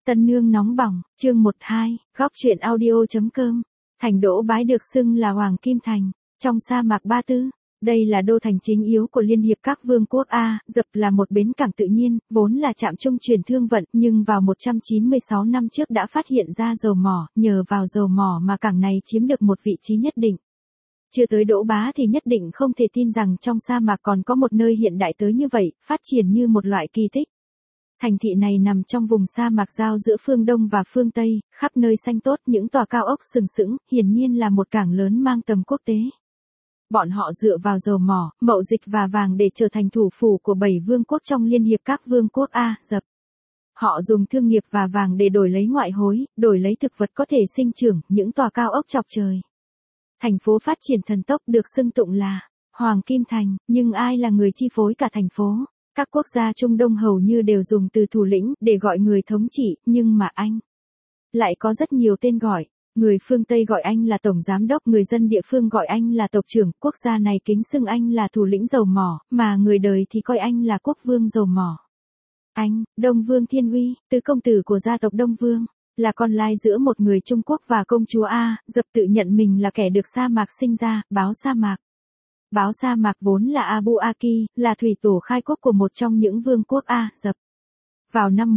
Tân nương nóng bỏng, chương 12, góc truyện audio.com. Thành Đỗ Bái được xưng là Hoàng Kim Thành, trong sa mạc Ba Tư. Đây là đô thành chính yếu của Liên hiệp các vương quốc A, Dập là một bến cảng tự nhiên, vốn là trạm trung chuyển thương vận, nhưng vào 196 năm trước đã phát hiện ra dầu mỏ, nhờ vào dầu mỏ mà cảng này chiếm được một vị trí nhất định. Chưa tới Đỗ Bá thì nhất định không thể tin rằng trong sa mạc còn có một nơi hiện đại tới như vậy, phát triển như một loại kỳ tích. Thành thị này nằm trong vùng sa mạc giao giữa phương Đông và phương Tây, khắp nơi xanh tốt, những tòa cao ốc sừng sững, hiển nhiên là một cảng lớn mang tầm quốc tế. Bọn họ dựa vào dầu mỏ, mậu dịch và vàng để trở thành thủ phủ của 7 vương quốc trong Liên hiệp các vương quốc A, Dập. Họ dùng thương nghiệp và vàng để đổi lấy ngoại hối, đổi lấy thực vật có thể sinh trưởng, những tòa cao ốc chọc trời. Thành phố phát triển thần tốc được xưng tụng là Hoàng Kim Thành, nhưng ai là người chi phối cả thành phố? Các quốc gia Trung Đông hầu như đều dùng từ thủ lĩnh để gọi người thống trị, nhưng mà Anh lại có rất nhiều tên gọi. Người phương Tây gọi anh là tổng giám đốc, người dân địa phương gọi anh là tộc trưởng, quốc gia này kính xưng anh là thủ lĩnh dầu mỏ, mà người đời thì coi anh là quốc vương dầu mỏ. Anh, Đông Vương Thiên Uy, tứ công tử của gia tộc Đông Vương, là con lai giữa một người Trung Quốc và công chúa A, Dập tự nhận mình là kẻ được sa mạc sinh ra, báo sa mạc. Báo sa mạc vốn là Abu Aki, là thủy tổ khai quốc của một trong những vương quốc A, Dập. Vào năm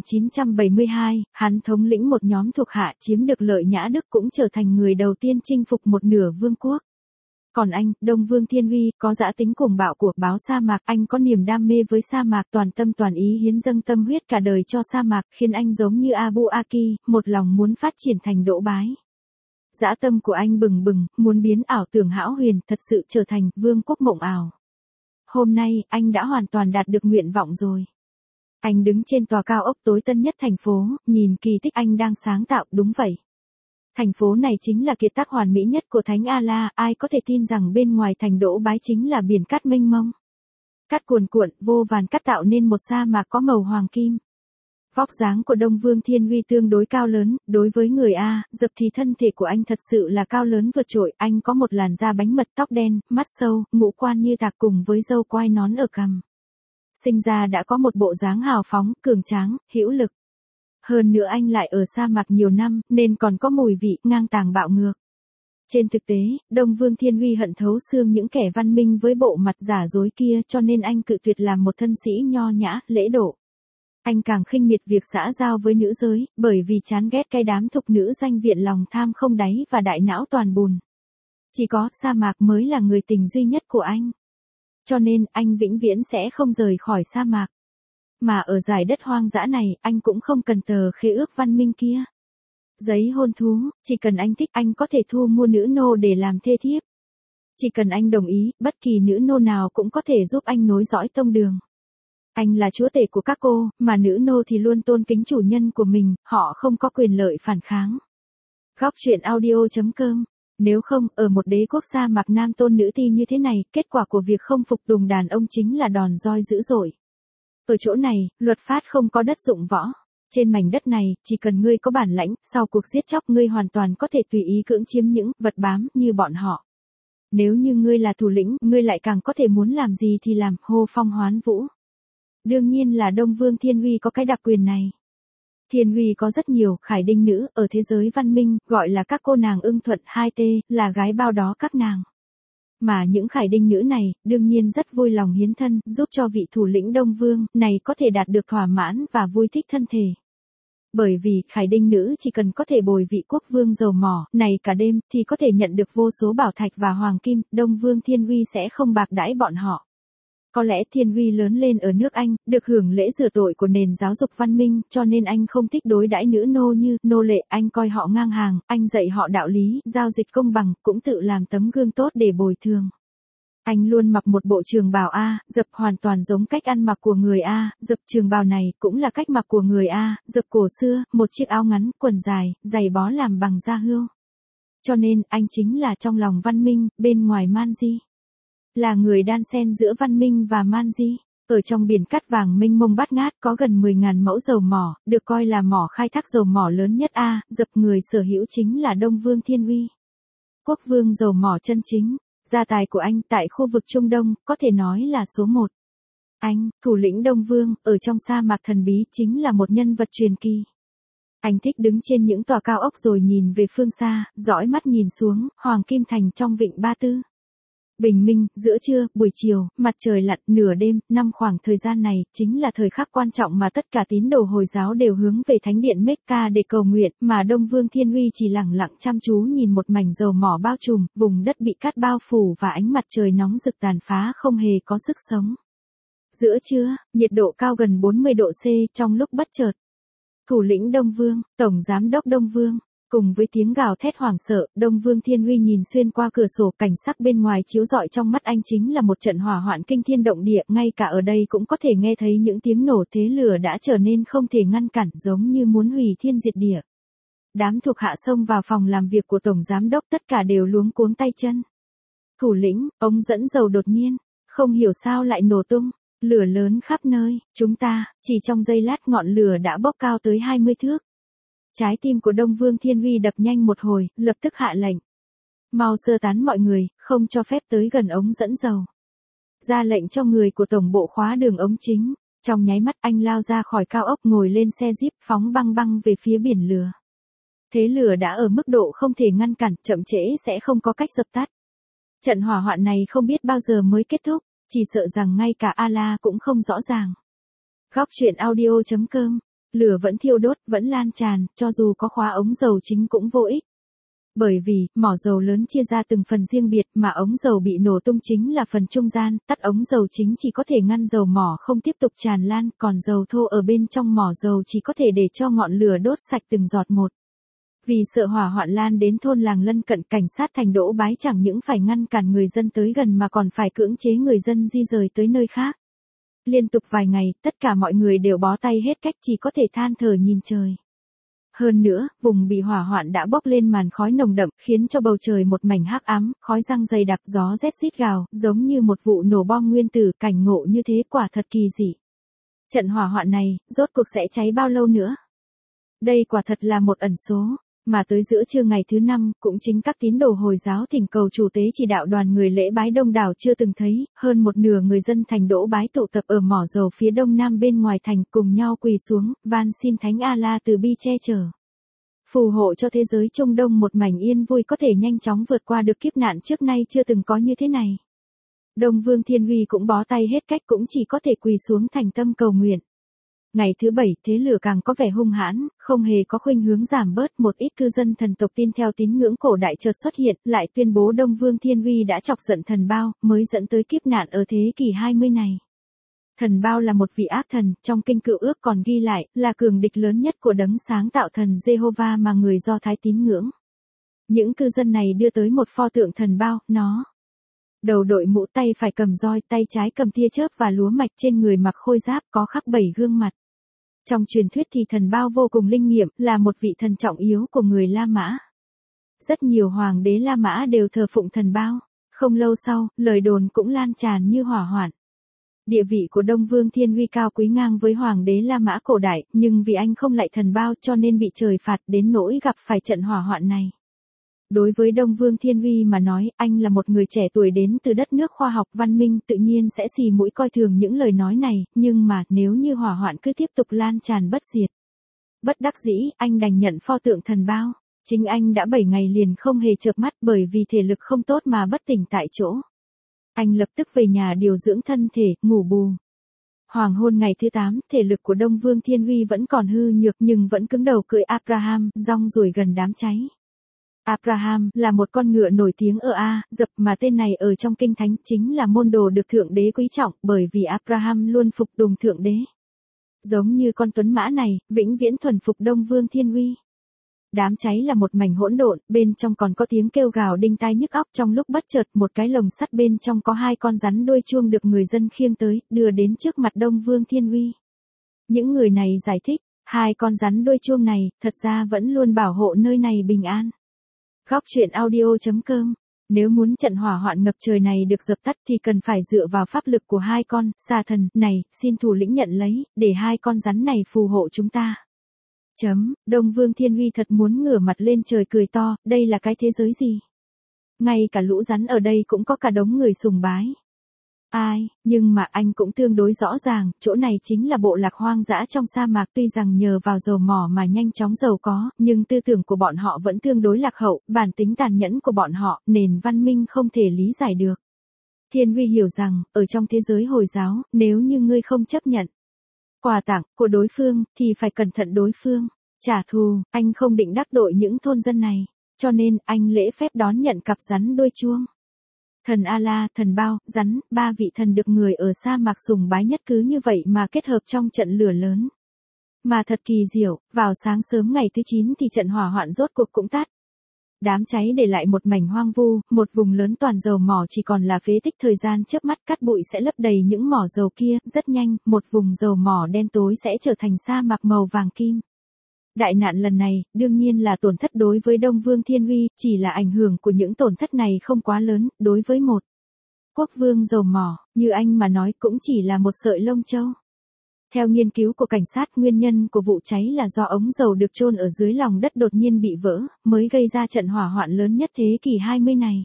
1972, hắn thống lĩnh một nhóm thuộc hạ chiếm được Lợi Nhã Đức, cũng trở thành người đầu tiên chinh phục một nửa vương quốc. Còn anh, Đông Vương Thiên Uy, có dã tính cuồng bạo của báo sa mạc, anh có niềm đam mê với sa mạc, toàn tâm toàn ý hiến dâng tâm huyết cả đời cho sa mạc, khiến anh giống như Abu Aki, một lòng muốn phát triển thành Đỗ Bái. Dã tâm của anh bừng bừng, muốn biến ảo tưởng hão huyền thật sự trở thành vương quốc mộng ảo. Hôm nay, anh đã hoàn toàn đạt được nguyện vọng rồi. Anh đứng trên tòa cao ốc tối tân nhất thành phố, nhìn kỳ tích anh đang sáng tạo, đúng vậy. Thành phố này chính là kiệt tác hoàn mỹ nhất của Thánh A-La, ai có thể tin rằng bên ngoài thành Đỗ Bái chính là biển cát mênh mông. Cát cuồn cuộn, vô vàn cát tạo nên một sa mạc có màu hoàng kim. Vóc dáng của Đông Vương Thiên Uy tương đối cao lớn, đối với người A, Dập thì thân thể của anh thật sự là cao lớn vượt trội, anh có một làn da bánh mật, tóc đen, mắt sâu, ngũ quan như tạc cùng với râu quai nón ở cằm. Sinh ra đã có một bộ dáng hào phóng, cường tráng, hữu lực. Hơn nữa anh lại ở sa mạc nhiều năm, nên còn có mùi vị ngang tàng bạo ngược. Trên thực tế, Đông Vương Thiên Uy hận thấu xương những kẻ văn minh với bộ mặt giả dối kia, cho nên anh cự tuyệt làm một thân sĩ nho nhã, lễ độ. Anh càng khinh miệt việc xã giao với nữ giới, bởi vì chán ghét cái đám thục nữ danh viện lòng tham không đáy và đại não toàn bùn. Chỉ có sa mạc mới là người tình duy nhất của anh. Cho nên, anh vĩnh viễn sẽ không rời khỏi sa mạc. Mà ở dải đất hoang dã này, anh cũng không cần tờ khế ước văn minh kia. Giấy hôn thú, chỉ cần anh thích, anh có thể thu mua nữ nô để làm thê thiếp. Chỉ cần anh đồng ý, bất kỳ nữ nô nào cũng có thể giúp anh nối dõi tông đường. Anh là chúa tể của các cô, mà nữ nô thì luôn tôn kính chủ nhân của mình, họ không có quyền lợi phản kháng. Góc truyện audio.com. Nếu không, ở một đế quốc sa mạc nam tôn nữ ti như thế này, kết quả của việc không phục tùng đàn ông chính là đòn roi dữ dội. Ở chỗ này, luật pháp không có đất dụng võ. Trên mảnh đất này, chỉ cần ngươi có bản lãnh, sau cuộc giết chóc ngươi hoàn toàn có thể tùy ý cưỡng chiếm những vật bám như bọn họ. Nếu như ngươi là thủ lĩnh, ngươi lại càng có thể muốn làm gì thì làm, hô phong hoán vũ. Đương nhiên là Đông Vương Thiên Uy có cái đặc quyền này. Thiên Uy có rất nhiều khải đinh nữ, ở thế giới văn minh, gọi là các cô nàng ưng thuận 2T, là gái bao đó các nàng. Mà những khải đinh nữ này, đương nhiên rất vui lòng hiến thân, giúp cho vị thủ lĩnh Đông Vương này có thể đạt được thỏa mãn và vui thích thân thể. Bởi vì khải đinh nữ chỉ cần có thể bồi vị quốc vương dầu mỏ này cả đêm, thì có thể nhận được vô số bảo thạch và hoàng kim, Đông Vương Thiên Uy sẽ không bạc đãi bọn họ. Có lẽ Thiên Uy lớn lên ở nước Anh, được hưởng lễ rửa tội của nền giáo dục văn minh, cho nên anh không thích đối đãi nữ nô như nô lệ, anh coi họ ngang hàng, anh dạy họ đạo lý, giao dịch công bằng, cũng tự làm tấm gương tốt để bồi thường. Anh luôn mặc một bộ trường bào A, Dập hoàn toàn giống cách ăn mặc của người A, Dập trường bào này cũng là cách mặc của người A, Dập cổ xưa, một chiếc áo ngắn, quần dài, giày bó làm bằng da hươu. Cho nên, anh chính là trong lòng văn minh, bên ngoài man di. Là người đan xen giữa văn minh và man di. Ở trong biển cát vàng mênh mông bát ngát có gần 10.000 mẫu dầu mỏ, được coi là mỏ khai thác dầu mỏ lớn nhất A, Dập người sở hữu chính là Đông Vương Thiên Uy. Quốc vương dầu mỏ chân chính, gia tài của anh tại khu vực Trung Đông, có thể nói là số 1. Anh, thủ lĩnh Đông Vương, ở trong sa mạc thần bí chính là một nhân vật truyền kỳ. Anh thích đứng trên những tòa cao ốc rồi nhìn về phương xa, dõi mắt nhìn xuống, Hoàng Kim Thành trong vịnh Ba Tư. Bình minh, giữa trưa, buổi chiều, mặt trời lặn, nửa đêm, năm khoảng thời gian này, chính là thời khắc quan trọng mà tất cả tín đồ Hồi giáo đều hướng về thánh điện Mecca để cầu nguyện, mà Đông Vương Thiên Uy chỉ lẳng lặng chăm chú nhìn một mảnh dầu mỏ bao trùm, vùng đất bị cát bao phủ và ánh mặt trời nóng rực tàn phá không hề có sức sống. Giữa trưa, nhiệt độ cao gần 40 độ C trong lúc bất chợt. Thủ lĩnh Đông Vương, Tổng Giám đốc Đông Vương. Cùng với tiếng gào thét hoảng sợ, Đông Vương Thiên Uy nhìn xuyên qua cửa sổ, cảnh sắc bên ngoài chiếu rọi trong mắt anh chính là một trận hỏa hoạn kinh thiên động địa, ngay cả ở đây cũng có thể nghe thấy những tiếng nổ, thế lửa đã trở nên không thể ngăn cản, giống như muốn hủy thiên diệt địa. Đám thuộc hạ xông vào phòng làm việc của Tổng Giám đốc, tất cả đều luống cuống tay chân. Thủ lĩnh, ống dẫn dầu đột nhiên, không hiểu sao lại nổ tung, lửa lớn khắp nơi, chỉ trong giây lát ngọn lửa đã bốc cao tới 20 thước. Trái tim của Đông Vương Thiên Uy đập nhanh một hồi, lập tức hạ lệnh. Mau sơ tán mọi người, không cho phép tới gần ống dẫn dầu. Ra lệnh cho người của tổng bộ khóa đường ống chính. Trong nháy mắt anh lao ra khỏi cao ốc, ngồi lên xe jeep phóng băng băng về phía biển lửa. Thế lửa đã ở mức độ không thể ngăn cản, chậm trễ sẽ không có cách dập tắt. Trận hỏa hoạn này không biết bao giờ mới kết thúc, chỉ sợ rằng ngay cả Allah cũng không rõ ràng. Góc truyện audio.com. Lửa vẫn thiêu đốt, vẫn lan tràn, cho dù có khóa ống dầu chính cũng vô ích. Bởi vì, mỏ dầu lớn chia ra từng phần riêng biệt, mà ống dầu bị nổ tung chính là phần trung gian, tắt ống dầu chính chỉ có thể ngăn dầu mỏ không tiếp tục tràn lan, còn dầu thô ở bên trong mỏ dầu chỉ có thể để cho ngọn lửa đốt sạch từng giọt một. Vì sợ hỏa hoạn lan đến thôn làng lân cận, cảnh sát thành Đỗ Bái chẳng những phải ngăn cản người dân tới gần mà còn phải cưỡng chế người dân di rời tới nơi khác. Liên tục vài ngày, tất cả mọi người đều bó tay hết cách, chỉ có thể than thở nhìn trời. Hơn nữa, vùng bị hỏa hoạn đã bốc lên màn khói nồng đậm, khiến cho bầu trời một mảnh hắc ám, khói răng dày đặc, gió rét rít gào, giống như một vụ nổ bom nguyên tử, cảnh ngộ như thế quả thật kỳ dị. Trận hỏa hoạn này, rốt cuộc sẽ cháy bao lâu nữa? Đây quả thật là một ẩn số. Mà tới giữa trưa ngày thứ 5, cũng chính các tín đồ Hồi giáo thỉnh cầu chủ tế chỉ đạo đoàn người lễ bái đông đảo chưa từng thấy, hơn một nửa người dân thành Đỗ Bái tụ tập ở mỏ dầu phía đông nam bên ngoài thành, cùng nhau quỳ xuống, van xin Thánh Allah từ bi che chở. Phù hộ cho thế giới Trung Đông một mảnh yên vui, có thể nhanh chóng vượt qua được kiếp nạn trước nay chưa từng có như thế này. Đông Vương Thiên Uy cũng bó tay hết cách, cũng chỉ có thể quỳ xuống thành tâm cầu nguyện. Ngày thứ 7, thế lửa càng có vẻ hung hãn, không hề có khuynh hướng giảm bớt, một ít cư dân thần tộc tin theo tín ngưỡng cổ đại chợt xuất hiện, lại tuyên bố Đông Vương Thiên Uy đã chọc giận thần Bao, mới dẫn tới kiếp nạn ở thế kỷ 20 này. Thần Bao là một vị ác thần, trong kinh Cựu Ước còn ghi lại, là cường địch lớn nhất của đấng sáng tạo thần Jehovah mà người Do Thái tín ngưỡng. Những cư dân này đưa tới một pho tượng thần Bao, nó đầu đội mũ, tay phải cầm roi, tay trái cầm tia chớp và lúa mạch, trên người mặc khôi giáp có khắc 7 gương mặt. Trong truyền thuyết thì thần Bao vô cùng linh nghiệm, là một vị thần trọng yếu của người La Mã. Rất nhiều hoàng đế La Mã đều thờ phụng thần Bao. Không lâu sau, lời đồn cũng lan tràn như hỏa hoạn. Địa vị của Đông Vương Thiên Uy cao quý ngang với hoàng đế La Mã cổ đại, nhưng vì anh không lạy thần Bao cho nên bị trời phạt, đến nỗi gặp phải trận hỏa hoạn này. Đối với Đông Vương Thiên Uy mà nói, anh là một người trẻ tuổi đến từ đất nước khoa học văn minh, tự nhiên sẽ xì mũi coi thường những lời nói này, nhưng mà nếu như hỏa hoạn cứ tiếp tục lan tràn bất diệt. Bất đắc dĩ, anh đành nhận pho tượng thần Bao. Chính anh đã 7 ngày liền không hề chợp mắt, bởi vì thể lực không tốt mà bất tỉnh tại chỗ. Anh lập tức về nhà điều dưỡng thân thể, ngủ bù. Hoàng hôn ngày thứ 8, thể lực của Đông Vương Thiên Uy vẫn còn hư nhược nhưng vẫn cứng đầu cưỡi Abraham, rong ruổi gần đám cháy. Abraham là một con ngựa nổi tiếng ở Dập, mà tên này ở trong kinh thánh chính là môn đồ được Thượng Đế quý trọng, bởi vì Abraham luôn phục tùng Thượng Đế. Giống như con tuấn mã này, vĩnh viễn thuần phục Đông Vương Thiên Uy. Đám cháy là một mảnh hỗn độn, bên trong còn có tiếng kêu gào đinh tai nhức óc, trong lúc bất chợt một cái lồng sắt bên trong có 2 con rắn đuôi chuông được người dân khiêng tới, đưa đến trước mặt Đông Vương Thiên Uy. Những người này giải thích, 2 con rắn đuôi chuông này, thật ra vẫn luôn bảo hộ nơi này bình an. Góc truyện audio.com. Nếu muốn trận hỏa hoạn ngập trời này được dập tắt thì cần phải dựa vào pháp lực của 2 con xà thần này, xin thủ lĩnh nhận lấy, để 2 con rắn này phù hộ chúng ta. Đông Vương Thiên Uy thật muốn ngửa mặt lên trời cười to, đây là cái thế giới gì? Ngay cả lũ rắn ở đây cũng có cả đống người sùng bái. Ai, nhưng mà anh cũng tương đối rõ ràng, chỗ này chính là bộ lạc hoang dã trong sa mạc, tuy rằng nhờ vào dầu mỏ mà nhanh chóng giàu có, nhưng tư tưởng của bọn họ vẫn tương đối lạc hậu, bản tính tàn nhẫn của bọn họ, nền văn minh không thể lý giải được. Thiên Huy hiểu rằng, ở trong thế giới Hồi giáo, nếu như ngươi không chấp nhận quà tặng của đối phương, thì phải cẩn thận đối phương trả thù, anh không định đắc tội những thôn dân này, cho nên anh lễ phép đón nhận cặp rắn đôi chuông. Thần Allah, thần Bao, rắn, ba vị thần được người ở sa mạc sùng bái nhất cứ như vậy mà kết hợp trong trận lửa lớn. Mà thật kỳ diệu, vào sáng sớm ngày thứ 9 thì trận hỏa hoạn rốt cuộc cũng tắt. Đám cháy để lại một mảnh hoang vu, một vùng lớn toàn dầu mỏ chỉ còn là phế tích, thời gian chớp mắt cát bụi sẽ lấp đầy những mỏ dầu kia, rất nhanh, một vùng dầu mỏ đen tối sẽ trở thành sa mạc màu vàng kim. Đại nạn lần này, đương nhiên là tổn thất đối với Đông Vương Thiên Huy, chỉ là ảnh hưởng của những tổn thất này không quá lớn, đối với một quốc vương dầu mỏ, như anh mà nói cũng chỉ là một sợi lông châu. Theo nghiên cứu của cảnh sát, nguyên nhân của vụ cháy là do ống dầu được chôn ở dưới lòng đất đột nhiên bị vỡ, mới gây ra trận hỏa hoạn lớn nhất thế kỷ 20 này.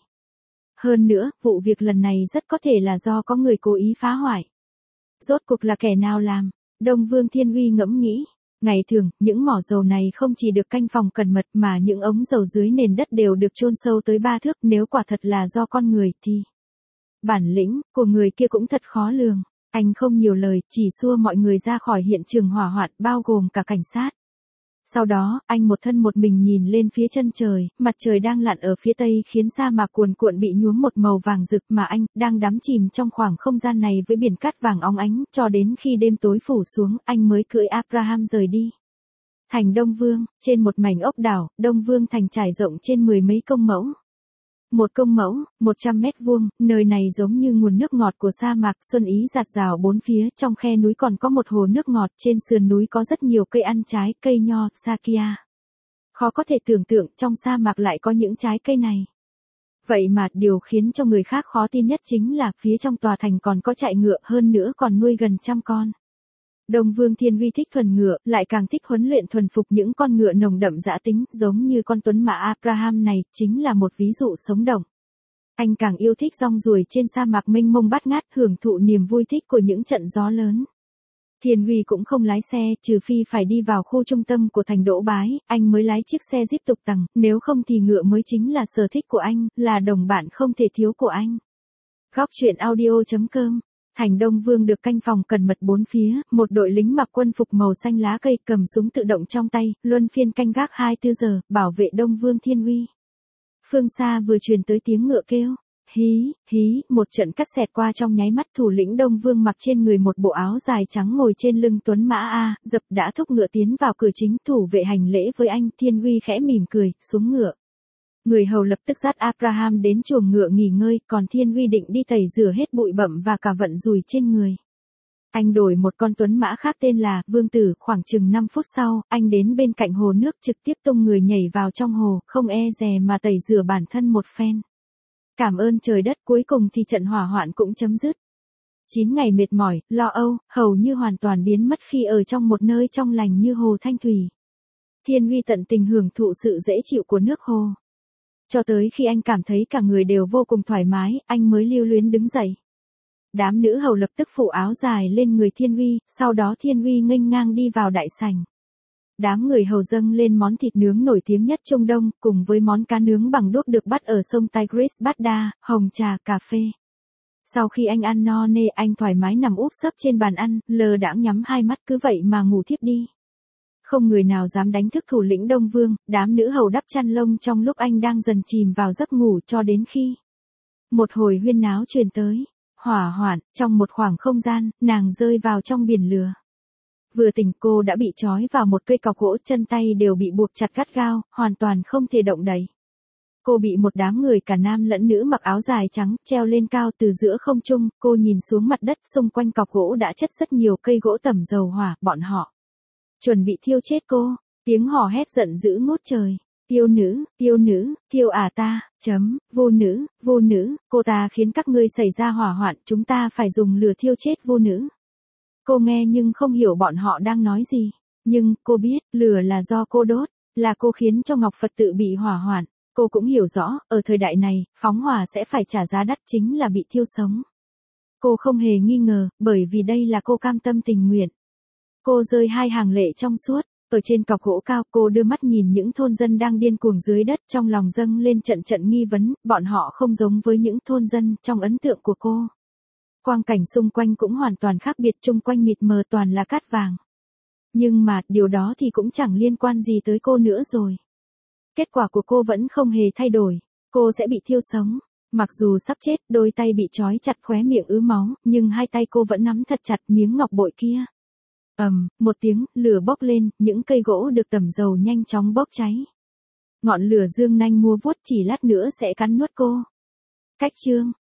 Hơn nữa, vụ việc lần này rất có thể là do có người cố ý phá hoại. Rốt cuộc là kẻ nào làm? Đông Vương Thiên Huy ngẫm nghĩ. Ngày thường, những mỏ dầu này không chỉ được canh phòng cẩn mật mà những ống dầu dưới nền đất đều được chôn sâu tới 3 thước, nếu quả thật là do con người thì bản lĩnh của người kia cũng thật khó lường. Anh không nhiều lời, chỉ xua mọi người ra khỏi hiện trường hỏa hoạn, bao gồm cả cảnh sát. Sau đó, anh một thân một mình nhìn lên phía chân trời, mặt trời đang lặn ở phía tây khiến sa mạc cuồn cuộn bị nhuốm một màu vàng rực, mà anh đang đắm chìm trong khoảng không gian này với biển cát vàng óng ánh, cho đến khi đêm tối phủ xuống, anh mới cưỡi Abraham rời đi. Thành Đông Vương, trên một mảnh ốc đảo, Đông Vương thành trải rộng trên 10 mấy công mẫu. Một công mẫu, 100 mét vuông, nơi này giống như nguồn nước ngọt của sa mạc, xuân ý rạt rào bốn phía, trong khe núi còn có một hồ nước ngọt, trên sườn núi có rất nhiều cây ăn trái, cây nho, sakia. Khó có thể tưởng tượng trong sa mạc lại có những trái cây này. Vậy mà, điều khiến cho người khác khó tin nhất chính là, phía trong tòa thành còn có trại ngựa, hơn nữa còn nuôi gần 100 con. Đông Vương Thiên Huy thích thuần ngựa, lại càng thích huấn luyện thuần phục những con ngựa nồng đậm dã tính, giống như con tuấn mã Abraham này, chính là một ví dụ sống động. Anh càng yêu thích rong ruổi trên sa mạc mênh mông bát ngát, hưởng thụ niềm vui thích của những trận gió lớn. Thiên Huy cũng không lái xe, trừ phi phải đi vào khu trung tâm của thành Đỗ Bái, anh mới lái chiếc xe Jeep tục tằng, nếu không thì ngựa mới chính là sở thích của anh, là đồng bạn không thể thiếu của anh. Góc truyện audio.com. Thành Đông Vương được canh phòng cẩn mật bốn phía, một đội lính mặc quân phục màu xanh lá cây, cầm súng tự động trong tay, luân phiên canh gác 24 giờ, bảo vệ Đông Vương Thiên Huy. Phương xa vừa truyền tới tiếng ngựa kêu. Hí, hí, một trận cắt xẹt qua trong nháy mắt, thủ lĩnh Đông Vương mặc trên người một bộ áo dài trắng ngồi trên lưng tuấn mã dập đã thúc ngựa tiến vào cửa chính, thủ vệ hành lễ với anh. Thiên Huy khẽ mỉm cười, xuống ngựa. Người hầu lập tức dắt Abraham đến chuồng ngựa nghỉ ngơi, còn Thiên Huy định đi tẩy rửa hết bụi bặm và cả vận rùi trên người. Anh đổi một con tuấn mã khác tên là Vương Tử, khoảng chừng 5 phút sau, anh đến bên cạnh hồ nước, trực tiếp tung người nhảy vào trong hồ, không e dè mà tẩy rửa bản thân một phen. Cảm ơn trời đất, cuối cùng thì trận hỏa hoạn cũng chấm dứt. 9 ngày mệt mỏi, lo âu, hầu như hoàn toàn biến mất khi ở trong một nơi trong lành như hồ Thanh Thủy. Thiên Huy tận tình hưởng thụ sự dễ chịu của nước hồ. Cho tới khi anh cảm thấy cả người đều vô cùng thoải mái, anh mới lưu luyến đứng dậy. Đám nữ hầu lập tức phủ áo dài lên người Thiên Huy, sau đó Thiên Huy nghênh ngang đi vào đại sảnh. Đám người hầu dâng lên món thịt nướng nổi tiếng nhất Trung Đông, cùng với món cá nướng bằng đuốc được bắt ở sông Tigris Badda, hồng trà, cà phê. Sau khi anh ăn no nê, anh thoải mái nằm úp sấp trên bàn ăn, lờ đãng nhắm hai mắt, cứ vậy mà ngủ thiếp đi. Không người nào dám đánh thức thủ lĩnh Đông Vương, đám nữ hầu đắp chăn lông trong lúc anh đang dần chìm vào giấc ngủ, cho đến khi một hồi huyên náo truyền tới. Hỏa hoạn, trong một khoảng không gian, nàng rơi vào trong biển lửa. Vừa tỉnh cô đã bị trói vào một cây cọc gỗ, chân tay đều bị buộc chặt gắt gao, hoàn toàn không thể động đậy. Cô bị một đám người cả nam lẫn nữ mặc áo dài trắng, treo lên cao từ giữa không trung, cô nhìn xuống mặt đất, xung quanh cọc gỗ đã chất rất nhiều cây gỗ tẩm dầu hỏa, bọn họ chuẩn bị thiêu chết cô. Tiếng hò hét giận dữ ngút trời. Tiêu nữ, thiêu ta, vô nữ, cô ta khiến các ngươi xảy ra hỏa hoạn, chúng ta phải dùng lửa thiêu chết vô nữ. Cô nghe nhưng không hiểu bọn họ đang nói gì, nhưng cô biết, lửa là do cô đốt, là cô khiến cho Ngọc Phật tự bị hỏa hoạn. Cô cũng hiểu rõ, ở thời đại này, phóng hỏa sẽ phải trả giá đắt, chính là bị thiêu sống. Cô không hề nghi ngờ, bởi vì đây là cô cam tâm tình nguyện. Cô rơi hai hàng lệ trong suốt. Ở trên cọc gỗ cao, cô đưa mắt nhìn những thôn dân đang điên cuồng dưới đất, trong lòng dâng lên trận trận nghi vấn, bọn họ không giống với những thôn dân trong ấn tượng của cô. Quang cảnh xung quanh cũng hoàn toàn khác biệt, chung quanh mịt mờ toàn là cát vàng. Nhưng mà, điều đó thì cũng chẳng liên quan gì tới cô nữa rồi. Kết quả của cô vẫn không hề thay đổi. Cô sẽ bị thiêu sống. Mặc dù sắp chết, đôi tay bị trói chặt, khóe miệng ứ máu, nhưng hai tay cô vẫn nắm thật chặt miếng ngọc bội kia. Một tiếng, lửa bốc lên, những cây gỗ được tẩm dầu nhanh chóng bốc cháy. Ngọn lửa dương nanh múa vuốt, chỉ lát nữa sẽ cắn nuốt cô. Cách chương